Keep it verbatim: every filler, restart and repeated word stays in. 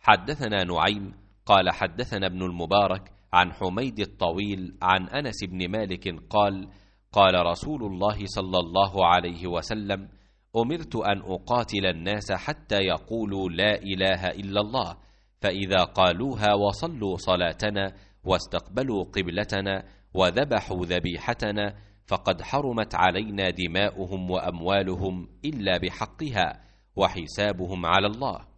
حدثنا نعيم قال حدثنا ابن المبارك عن حميد الطويل عن أنس بن مالك قال قال رسول الله صلى الله عليه وسلم: أمرت أن أقاتل الناس حتى يقولوا لا إله إلا الله، فإذا قالوها وصلوا صلاتنا واستقبلوا قبلتنا وذبحوا ذبيحتنا فقد حرمت علينا دماؤهم وأموالهم إلا بحقها، وحسابهم على الله.